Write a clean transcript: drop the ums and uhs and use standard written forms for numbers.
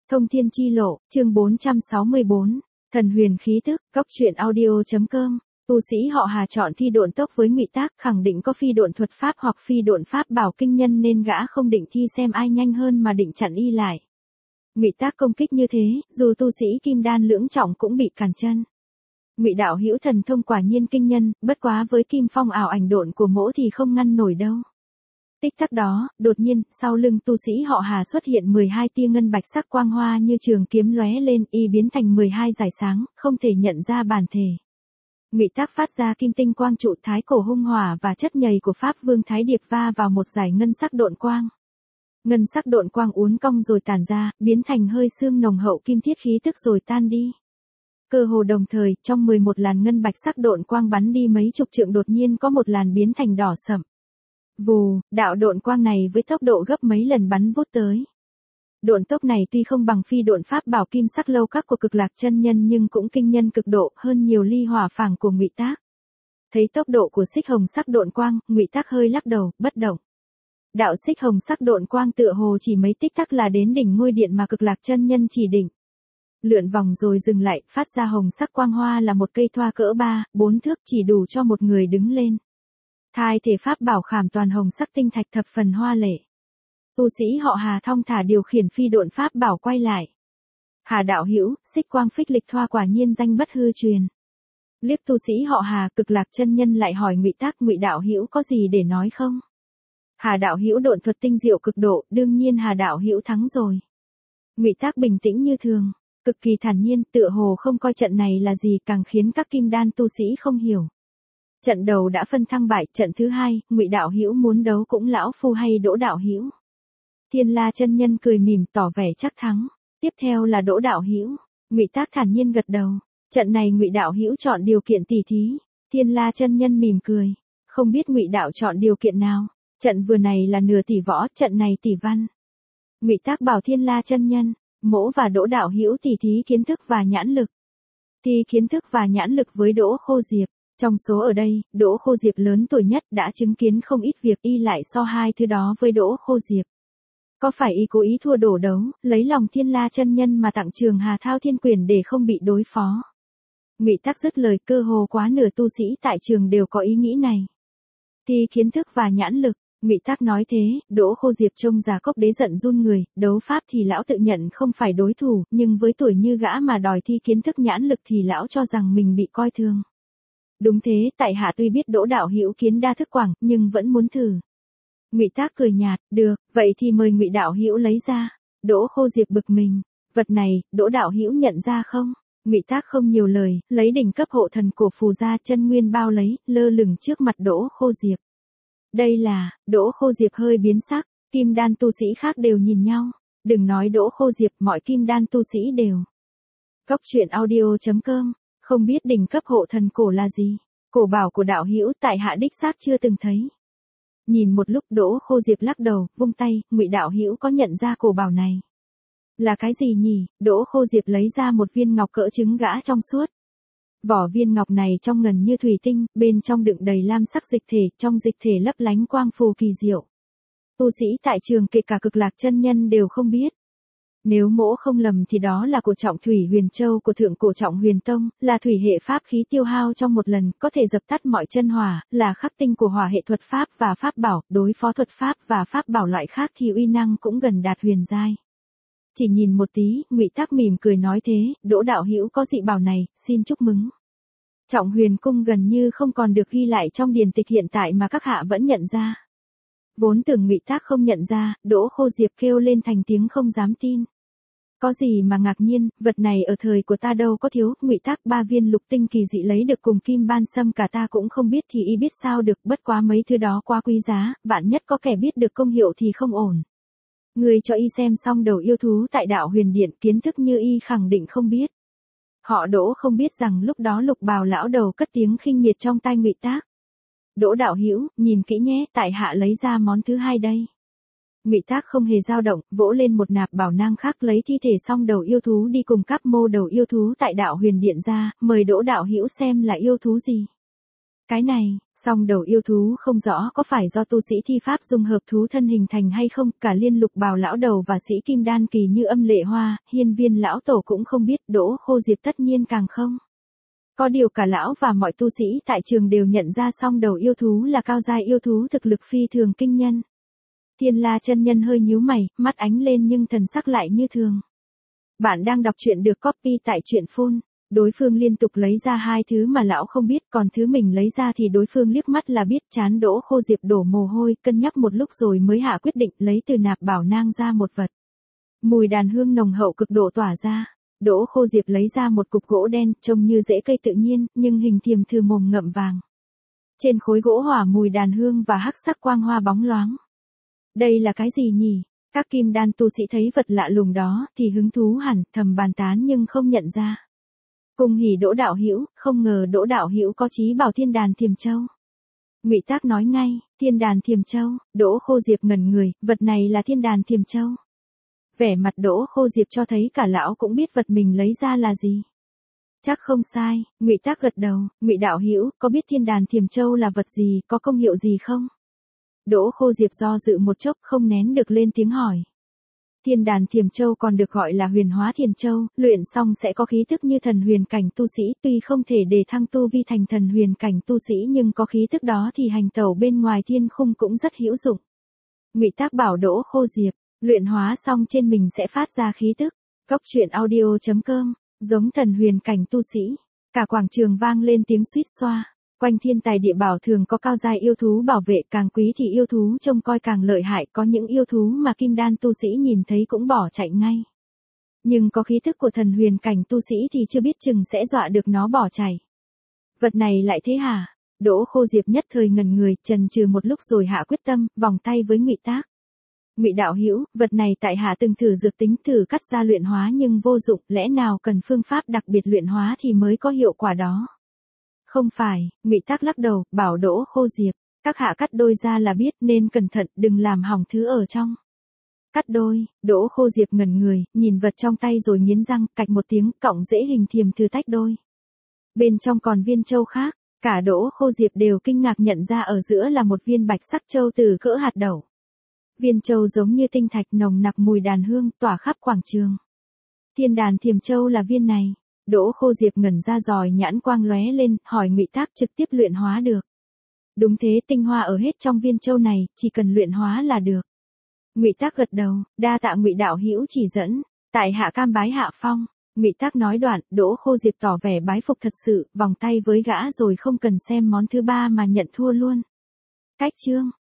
Thông thiên chi lộ, chương 464, thần huyền khí tức, góc truyện audio.com. Tu sĩ họ Hà chọn thi độn tốc với Ngụy Tác, khẳng định có phi độn thuật pháp hoặc phi độn pháp bảo kinh nhân nên gã không định thi xem ai nhanh hơn mà định chặn y lại. Ngụy Tác công kích như thế, dù tu sĩ kim đan lưỡng trọng cũng bị cản chân. Ngụy đạo hữu thần thông quả nhiên kinh nhân, bất quá với kim phong ảo ảnh độn của mỗ thì không ngăn nổi đâu. Tích tắc đó, đột nhiên, sau lưng tu sĩ họ Hà xuất hiện 12 tia ngân bạch sắc quang hoa như trường kiếm lóe lên, y biến thành 12 dải sáng, không thể nhận ra bản thể. Ngụy Tác phát ra kim tinh quang trụ thái cổ hung hỏa và chất nhầy của Pháp Vương Thái Điệp va vào một dải ngân sắc độn quang. Ngân sắc độn quang uốn cong rồi tản ra, biến thành hơi sương nồng hậu kim thiết khí tức rồi tan đi. Cơ hồ đồng thời, trong 11 làn ngân bạch sắc độn quang bắn đi mấy chục trượng đột nhiên có một làn biến thành đỏ sẫm. Vù, đạo độn quang này với tốc độ gấp mấy lần bắn vút tới. Độn tốc này tuy không bằng phi độn pháp bảo kim sắc lâu các của Cực Lạc chân nhân nhưng cũng kinh nhân cực độ hơn nhiều ly hỏa phảng của Ngụy Tác. Thấy tốc độ của xích hồng sắc độn quang, Ngụy Tác hơi lắc đầu, bất động. Đạo xích hồng sắc độn quang tựa hồ chỉ mấy tích tắc là đến đỉnh ngôi điện mà Cực Lạc chân nhân chỉ định. Lượn vòng rồi dừng lại, phát ra hồng sắc quang hoa là một cây thoa cỡ 3-4 thước chỉ đủ cho một người đứng lên. Thai thể pháp bảo khảm toàn hồng sắc tinh thạch thập phần hoa lệ. Tu sĩ họ Hà thong thả điều khiển phi độn pháp bảo quay lại. Hà đạo hữu, xích quang phích lịch thoa quả nhiên danh bất hư truyền. Liếc tu sĩ họ Hà, Cực Lạc chân nhân lại hỏi Ngụy Tác, Ngụy đạo hữu có gì để nói không? Hà đạo hữu độn thuật tinh diệu cực độ, đương nhiên Hà đạo hữu thắng rồi. Ngụy Tác bình tĩnh như thường, cực kỳ thản nhiên, tựa hồ không coi trận này là gì, càng khiến các kim đan tu sĩ không hiểu. Trận đầu đã phân thăng bại, trận thứ hai, Ngụy đạo hữu muốn đấu cũng lão phu hay Đỗ đạo hữu? Thiên La chân nhân cười mỉm tỏ vẻ chắc thắng. Tiếp theo là Đỗ đạo hữu. Ngụy Tác thản nhiên gật đầu. Trận này Ngụy đạo hữu chọn điều kiện tỉ thí. Thiên La chân nhân mỉm cười. Không biết Ngụy đạo chọn điều kiện nào. Trận vừa này là nửa tỷ võ, trận này tỷ văn. Ngụy Tác bảo Thiên La chân nhân, mỗ và Đỗ đạo hữu tỉ thí kiến thức và nhãn lực. Thi kiến thức và nhãn lực với Đỗ Khô Diệp. Trong số ở đây, Đỗ Khô Diệp lớn tuổi nhất đã chứng kiến không ít việc, y lại so hai thứ đó với Đỗ Khô Diệp. Có phải y cố ý thua đổ đấu, lấy lòng Thiên La chân nhân mà tặng Trường Hà Thao Thiên Quyền để không bị đối phó? Ngụy Tác dứt lời, cơ hồ quá nửa tu sĩ tại trường đều có ý nghĩ này. Thi kiến thức và nhãn lực, Ngụy Tác nói thế, Đỗ Khô Diệp trông già cốc đế giận run người, đấu pháp thì lão tự nhận không phải đối thủ, nhưng với tuổi như gã mà đòi thi kiến thức nhãn lực thì lão cho rằng mình bị coi thường. Đúng thế, tại hạ tuy biết Đỗ đạo hữu kiến đa thức quảng, nhưng vẫn muốn thử. Ngụy Tác cười nhạt, được, vậy thì mời Ngụy đạo hữu lấy ra. Đỗ Khô Diệp bực mình, vật này, Đỗ đạo hữu nhận ra không? Ngụy Tác không nhiều lời, lấy đỉnh cấp hộ thần cổ phù ra, chân nguyên bao lấy, lơ lửng trước mặt Đỗ Khô Diệp. Đây là, Đỗ Khô Diệp hơi biến sắc, kim đan tu sĩ khác đều nhìn nhau, đừng nói Đỗ Khô Diệp, mọi kim đan tu sĩ đều. Góc truyện audio.com, không biết đỉnh cấp hộ thần cổ là gì? Cổ bảo của đạo hữu tại hạ đích xác chưa từng thấy. Nhìn một lúc Đỗ Khô Diệp lắc đầu, vung tay, Ngụy đạo hữu có nhận ra cổ bảo này? Là cái gì nhỉ? Đỗ Khô Diệp lấy ra một viên ngọc cỡ trứng gã trong suốt. Vỏ viên ngọc này trong ngần như thủy tinh, bên trong đựng đầy lam sắc dịch thể, trong dịch thể lấp lánh quang phù kỳ diệu. Tu sĩ tại trường kể cả Cực Lạc chân nhân đều không biết. Nếu mỗ không lầm thì đó là cổ trọng thủy huyền châu của thượng cổ trọng huyền tông, là thủy hệ pháp khí tiêu hao trong một lần, có thể dập tắt mọi chân hỏa, là khắc tinh của hỏa hệ thuật pháp và pháp bảo, đối phó thuật pháp và pháp bảo loại khác thì uy năng cũng gần đạt huyền giai. Chỉ nhìn một tí, Ngụy Tác mỉm cười nói thế, Đỗ đạo hữu có dị bảo này, xin chúc mừng. Trọng huyền cung gần như không còn được ghi lại trong điển tịch hiện tại mà các hạ vẫn nhận ra. Vốn tưởng Ngụy Tác không nhận ra, Đỗ Khô Diệp kêu lên thành tiếng không dám tin. Có gì mà ngạc nhiên, vật này ở thời của ta đâu có thiếu, Ngụy Tác 3 viên lục tinh kỳ dị lấy được cùng kim ban sâm cả ta cũng không biết thì y biết sao được, bất quá mấy thứ đó quá quý giá, vạn nhất có kẻ biết được công hiệu thì không ổn. Người cho y xem xong đầu yêu thú tại đạo huyền điện, kiến thức như y khẳng định không biết. Họ Đỗ không biết rằng lúc đó Lục Bào lão đầu cất tiếng khinh miệt trong tai Ngụy Tác. Đỗ đạo hữu, nhìn kỹ nhé, tại hạ lấy ra món thứ hai đây. Ngụy Tác không hề dao động, vỗ lên một nạp bảo nang khác lấy thi thể xong đầu yêu thú đi cùng các mô đầu yêu thú tại đạo huyền điện ra, mời Đỗ đạo hữu xem là yêu thú gì. Cái này, song đầu yêu thú không rõ có phải do tu sĩ thi pháp dung hợp thú thân hình thành hay không, cả Liên Lục Bào lão đầu và sĩ kim đan kỳ như Âm Lệ Hoa, Hiên Viên lão tổ cũng không biết, Đỗ Khô Diệp tất nhiên càng không. Có điều cả lão và mọi tu sĩ tại trường đều nhận ra song đầu yêu thú là cao giai yêu thú thực lực phi thường kinh nhân. Thiên La chân nhân hơi nhíu mày, mắt ánh lên nhưng thần sắc lại như thường. Bạn đang đọc truyện được copy tại truyện phone. Đối phương liên tục lấy ra hai thứ mà lão không biết, còn thứ mình lấy ra thì đối phương liếc mắt là biết. Chán Đỗ Khô Diệp đổ mồ hôi, cân nhắc một lúc rồi mới hạ quyết định lấy từ nạp bảo nang ra một vật. Mùi đàn hương nồng hậu cực độ tỏa ra. Đỗ Khô Diệp lấy ra một cục gỗ đen, trông như rễ cây tự nhiên, nhưng hình thiềm thừ mồm ngậm vàng. Trên khối gỗ hỏa mùi đàn hương và hắc sắc quang hoa bóng loáng. Đây là cái gì nhỉ? Các kim đan tu sĩ thấy vật lạ lùng đó thì hứng thú hẳn, thầm bàn tán nhưng không nhận ra. Cùng hỉ Đỗ đạo hữu, không ngờ Đỗ đạo hữu có chí bảo Thiên Đàn Thiềm Châu. Ngụy Tác nói ngay, Thiên Đàn Thiềm Châu. Đỗ Khô Diệp ngẩn người, vật này là Thiên Đàn Thiềm Châu. Vẻ mặt Đỗ Khô Diệp cho thấy cả lão cũng biết vật mình lấy ra là gì. Chắc không sai, Ngụy Tác gật đầu. Ngụy đạo hữu, có biết Thiên Đàn Thiềm Châu là vật gì, có công hiệu gì không? Đỗ Khô Diệp do dự một chốc không nén được lên tiếng hỏi. Thiên Đàn Thiềm Châu còn được gọi là Huyền Hóa Thiền Châu, luyện xong sẽ có khí tức như thần huyền cảnh tu sĩ, tuy không thể đề thăng tu vi thành thần huyền cảnh tu sĩ nhưng có khí tức đó thì hành tẩu bên ngoài thiên khung cũng rất hữu dụng. Ngụy Tác bảo Đỗ Khô Diệp, luyện hóa xong trên mình sẽ phát ra khí tức. Cốc truyện audio.com, giống thần huyền cảnh tu sĩ. Cả quảng trường vang lên tiếng suýt xoa. Quanh thiên tài địa bảo thường có cao giai yêu thú bảo vệ, càng quý thì yêu thú trông coi càng lợi hại, có những yêu thú mà kim đan tu sĩ nhìn thấy cũng bỏ chạy ngay. Nhưng có khí thức của thần huyền cảnh tu sĩ thì chưa biết chừng sẽ dọa được nó bỏ chạy. Vật này lại thế hả? Đỗ Khô Diệp nhất thời ngần người, chần chừ một lúc rồi hạ quyết tâm, vòng tay với Ngụy Tác. Ngụy đạo hữu, vật này tại hạ từng thử dược tính thử cắt ra luyện hóa nhưng vô dụng, lẽ nào cần phương pháp đặc biệt luyện hóa thì mới có hiệu quả đó? Không phải, Ngụy Tác lắc đầu, bảo Đỗ Khô Diệp, các hạ cắt đôi ra là biết nên cẩn thận, đừng làm hỏng thứ ở trong. Cắt đôi, Đỗ Khô Diệp ngẩn người, nhìn vật trong tay rồi nghiến răng, cạch một tiếng, cọng rễ hình thiềm thừ tách đôi. Bên trong còn viên châu khác, cả Đỗ Khô Diệp đều kinh ngạc nhận ra ở giữa là một viên bạch sắc châu từ cỡ hạt đậu. Viên châu giống như tinh thạch nồng nặc mùi đàn hương tỏa khắp quảng trường. Thiên Đàn Thiềm Châu là viên này. Đỗ Khô Diệp ngẩn ra rồi nhãn quang lóe lên, hỏi Ngụy Tác trực tiếp luyện hóa được. Đúng thế, tinh hoa ở hết trong viên châu này, chỉ cần luyện hóa là được. Ngụy Tác gật đầu, đa tạ Ngụy đạo hữu chỉ dẫn, tại hạ cam bái hạ phong. Ngụy Tác nói đoạn, Đỗ Khô Diệp tỏ vẻ bái phục thật sự, vòng tay với gã rồi không cần xem món thứ ba mà nhận thua luôn. Cách chương